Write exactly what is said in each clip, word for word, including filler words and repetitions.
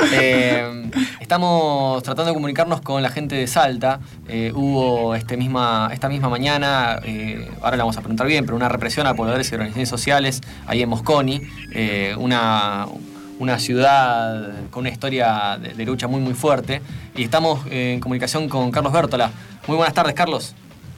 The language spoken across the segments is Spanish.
Eh, estamos tratando de comunicarnos con la gente de Salta. Eh, hubo este misma, esta misma mañana, eh, ahora le vamos a preguntar bien, pero una represión a pobladores y organizaciones sociales ahí en Mosconi, eh, una, una ciudad con una historia de, de lucha muy muy fuerte. Y estamos eh, en comunicación con Carlos Bértola. Muy buenas tardes, Carlos.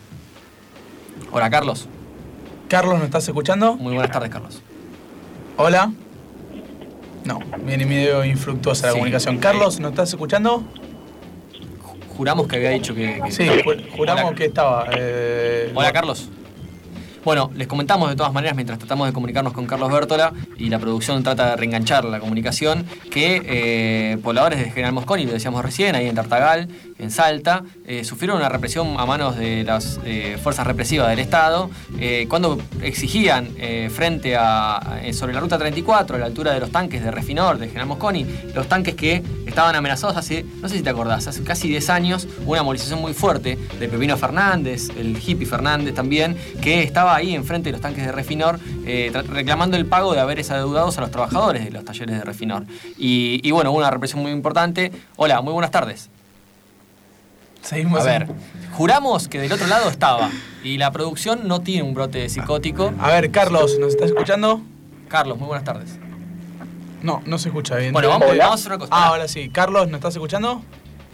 Hola, Carlos. Carlos, ¿nos estás escuchando? Muy buenas tardes, Carlos. Hola. No, viene medio infructuosa la Sí. comunicación. Carlos, ¿nos estás escuchando? Juramos que había dicho que... que... Sí, ju- juramos Hola. que estaba. Eh... Hola, Carlos. Bueno, les comentamos de todas maneras, mientras tratamos de comunicarnos con Carlos Bértola y la producción trata de reenganchar la comunicación, que eh, pobladores de General Mosconi, lo decíamos recién, ahí en Tartagal, en Salta, eh, sufrieron una represión a manos de las eh, fuerzas represivas del Estado, eh, cuando exigían eh, frente a, eh, sobre la ruta treinta y cuatro, a la altura de los tanques de Refinor, de General Mosconi, los tanques que estaban amenazados hace, no sé si te acordás, hace casi diez años, una movilización muy fuerte de Pepino Fernández, el hippie Fernández también, que estaba ahí enfrente de los tanques de Refinor, eh, reclamando el pago de haberes adeudados a los trabajadores de los talleres de Refinor. Y, y bueno, hubo una represión muy importante. Hola, muy buenas tardes. Seguimos. A ver, en- juramos que del otro lado estaba, y la producción no tiene un brote psicótico. A ver, Carlos, ¿nos estás escuchando? Carlos, muy buenas tardes. No, no se escucha bien. Bueno, vamos, vamos a hacer una cosa. Ah, ahora sí. Carlos, ¿nos estás escuchando?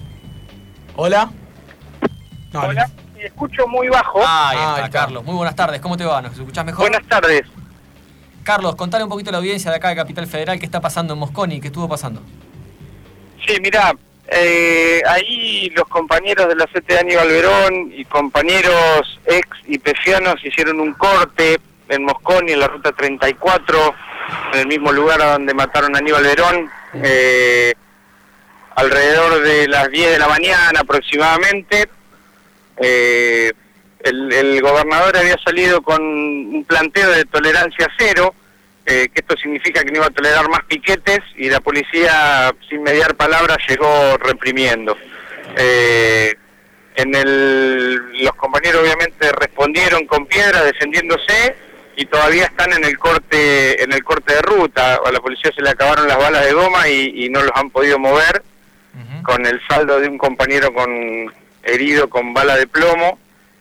Hola. No, Hola, y escucho muy bajo. Ah, ahí Ah, está, ahí está. Carlos. Muy buenas tardes. ¿Cómo te va? ¿Nos escuchás mejor? Buenas tardes. Carlos, contale un poquito a la audiencia de acá de Capital Federal qué está pasando en Mosconi, qué estuvo pasando. Sí, mirá, eh, ahí los compañeros de la C T de Aníbal Verón y compañeros ex ipefianos hicieron un corte en Mosconi, en la ruta treinta y cuatro, en el mismo lugar a donde mataron a Aníbal Verón, eh, alrededor de las diez de la mañana aproximadamente. Eh, el, el gobernador había salido con un planteo de tolerancia cero, eh, que esto significa que no iba a tolerar más piquetes, y la policía, sin mediar palabras, llegó reprimiendo. Eh, en el, los compañeros obviamente respondieron con piedra, defendiéndose, y todavía están en el corte en el corte de ruta. A la policía se le acabaron las balas de goma y, y no los han podido mover, Uh-huh. con el saldo de un compañero con herido con bala de plomo,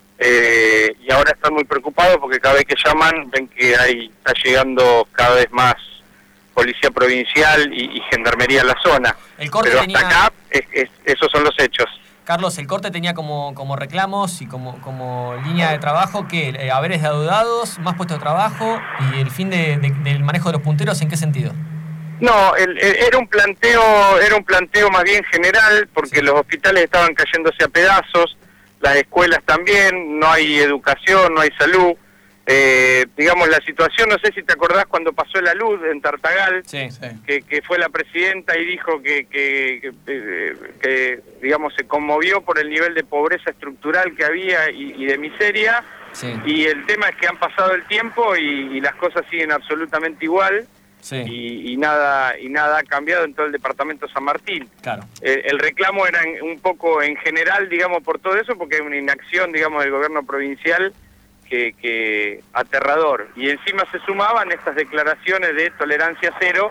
eh, y ahora están muy preocupados porque cada vez que llaman ven que hay, está llegando cada vez más policía provincial y, y gendarmería a la zona. El corte Pero tenía... hasta acá es, es, esos son los hechos. Carlos, el corte tenía como, como reclamos y como, como línea de trabajo que eh, haberes de adeudados, más puestos de trabajo y el fin de, de, del manejo de los punteros, ¿en qué sentido? No, el, el, era un planteo, era un planteo más bien general, porque Sí. los hospitales estaban cayéndose a pedazos, las escuelas también, no hay educación, no hay salud. Eh, digamos, la situación, no sé si te acordás cuando pasó la luz en Tartagal, Sí. Sí. que, que fue la presidenta y dijo que, que, que, eh, que, digamos, se conmovió por el nivel de pobreza estructural que había y, y de miseria, Sí. y el tema es que han pasado el tiempo y, y las cosas siguen absolutamente igual. Sí. Y, y nada y nada ha cambiado en todo el departamento de San Martín. Claro. Eh, el reclamo era en- un poco en general, digamos, por todo eso, porque hay una inacción, digamos, del gobierno provincial que, que aterrador. Y encima se sumaban estas declaraciones de tolerancia cero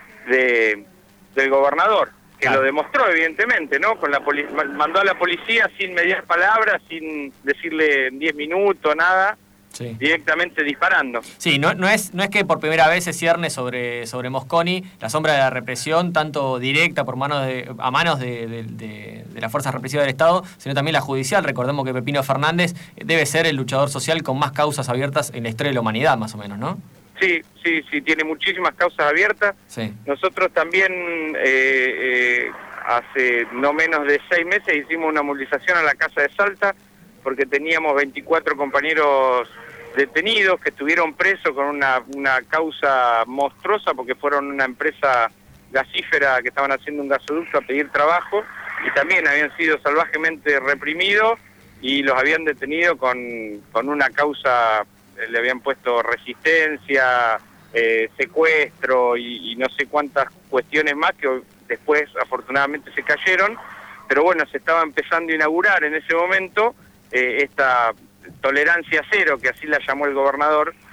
de, del gobernador, que Claro. lo demostró evidentemente, ¿no? Con la poli- mandó a la policía sin mediar palabras, sin decirle en diez minutos, nada, Sí. directamente disparando. Sí, no, no, es, no es que por primera vez se cierne sobre, sobre Mosconi la sombra de la represión, tanto directa por manos de, a manos de, de, de, de las fuerzas represivas del Estado, sino también la judicial. Recordemos que Pepino Fernández debe ser el luchador social con más causas abiertas en la historia de la humanidad, más o menos, ¿no? Sí, sí, sí, tiene muchísimas causas abiertas. Sí. Nosotros también eh, eh, hace no menos de seis meses hicimos una movilización a la Casa de Salta porque teníamos veinticuatro compañeros detenidos que estuvieron presos con una, una causa monstruosa porque fueron una empresa gasífera que estaban haciendo un gasoducto a pedir trabajo y también habían sido salvajemente reprimidos y los habían detenido con, con una causa, le habían puesto resistencia, eh, secuestro y, y no sé cuántas cuestiones más que después afortunadamente se cayeron, pero bueno, se estaba empezando a inaugurar en ese momento eh, esta tolerancia cero, que así la llamó el gobernador,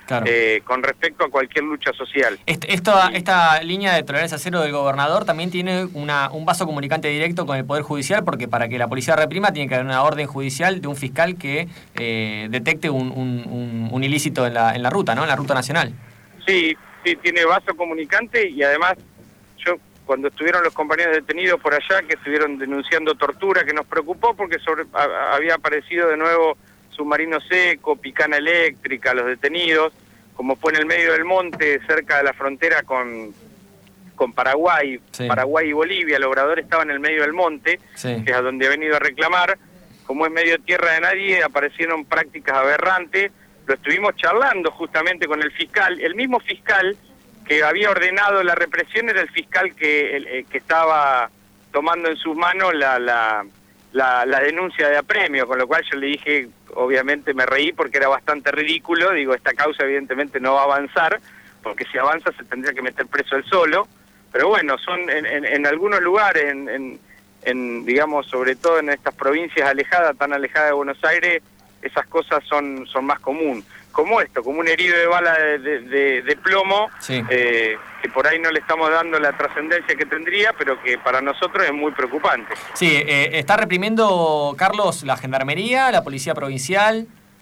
claro. eh, con respecto a cualquier lucha social. Este, esta, esta línea de tolerancia cero del gobernador también tiene una, un vaso comunicante directo con el Poder Judicial, porque para que la policía reprima tiene que haber una orden judicial de un fiscal que eh, detecte un, un, un, un ilícito en la, en la ruta, ¿no? En la ruta nacional. Sí, sí, tiene vaso comunicante y además yo cuando estuvieron los compañeros detenidos por allá, que estuvieron denunciando tortura, que nos preocupó porque sobre, a, había aparecido de nuevo submarino seco, picana eléctrica, los detenidos, como fue en el medio del monte, cerca de la frontera con, con Paraguay, sí. Paraguay y Bolivia, el obrador estaba en el medio del monte, sí. que es a donde ha venido a reclamar, como es medio tierra de nadie, aparecieron prácticas aberrantes, lo estuvimos charlando justamente con el fiscal, el mismo fiscal que había ordenado la represión era el fiscal que, el, que estaba tomando en sus manos la, la, la, la denuncia de apremio, con lo cual yo le dije, obviamente me reí porque era bastante ridículo, digo, esta causa evidentemente no va a avanzar, porque si avanza se tendría que meter preso él solo, pero bueno, son en, en, en algunos lugares, en, en, en digamos, sobre todo en estas provincias alejadas, tan alejadas de Buenos Aires, esas cosas son, son más común. Como esto, como un herido de bala de, de, de, de plomo, sí. eh, que por ahí no le estamos dando la trascendencia que tendría, pero que para nosotros es muy preocupante. Sí, eh, ¿está reprimiendo, Carlos, la Gendarmería, la Policía Provincial?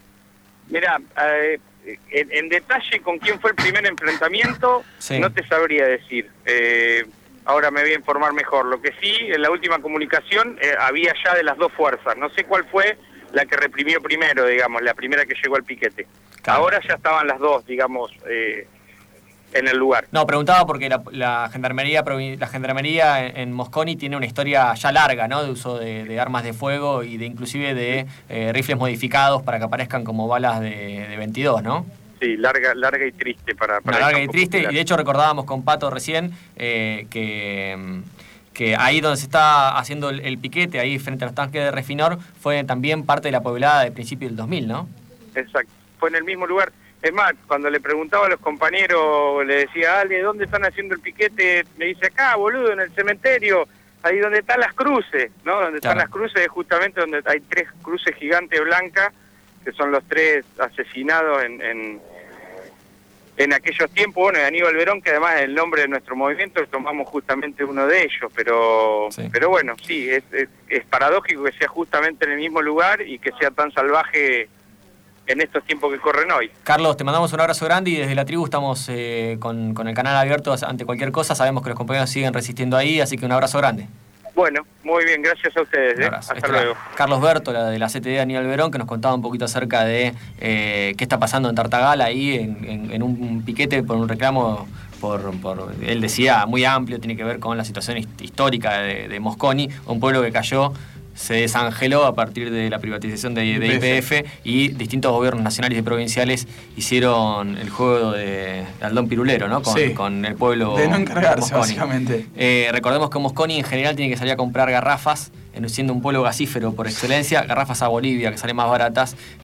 Mirá, eh, en, en detalle con quién fue el primer enfrentamiento, sí. no te sabría decir. Eh, ahora me voy a informar mejor. Lo que sí, en la última comunicación eh, había ya de las dos fuerzas. No sé cuál fue la que reprimió primero, digamos, la primera que llegó al piquete. Claro. Ahora ya estaban las dos, digamos, eh, en el lugar. No, preguntaba porque la, la gendarmería la gendarmería en, en Mosconi tiene una historia ya larga, ¿no? De uso de, de armas de fuego y de inclusive de eh, rifles modificados para que aparezcan como balas de, de veintidós, ¿no? Sí, larga, larga y triste para, para larga y triste, popular. Y de hecho recordábamos con Pato recién eh, que... que ahí donde se está haciendo el, el piquete, ahí frente a los tanques de Refinor, fue también parte de la poblada de principio del dos mil, ¿no? Exacto, fue en el mismo lugar. Es más, cuando le preguntaba a los compañeros, le decía, Ale, ¿dónde están haciendo el piquete? Me dice, acá, boludo, en el cementerio, ahí donde están las cruces, ¿no? Donde claro. están las cruces es justamente donde hay tres cruces gigantes blancas, que son los tres asesinados en... en En aquellos tiempos, bueno, de Aníbal Verón, que además es el nombre de nuestro movimiento, tomamos justamente uno de ellos, pero sí. pero bueno, sí, es, es, es paradójico que sea justamente en el mismo lugar y que sea tan salvaje en estos tiempos que corren hoy. Carlos, te mandamos un abrazo grande y desde la tribu estamos eh, con, con el canal abierto ante cualquier cosa, sabemos que los compañeros siguen resistiendo ahí, así que un abrazo grande. Bueno, muy bien, gracias a ustedes. ¿eh? Hasta Este luego. Carlos Bértola, de la C T D Aníbal Verón, que nos contaba un poquito acerca de eh, qué está pasando en Tartagal, ahí en, en, en un piquete por un reclamo, por, por él decía, muy amplio, tiene que ver con la situación histórica de, de Mosconi, un pueblo que cayó, se desangeló a partir de la privatización de, de Y P F y distintos gobiernos nacionales y provinciales hicieron el juego de Aldón Pirulero, ¿no? Con, sí, con el pueblo de no encargarse, básicamente. Eh, recordemos que Mosconi en general tiene que salir a comprar garrafas, siendo un pueblo gasífero por excelencia, garrafas a Bolivia que salen más baratas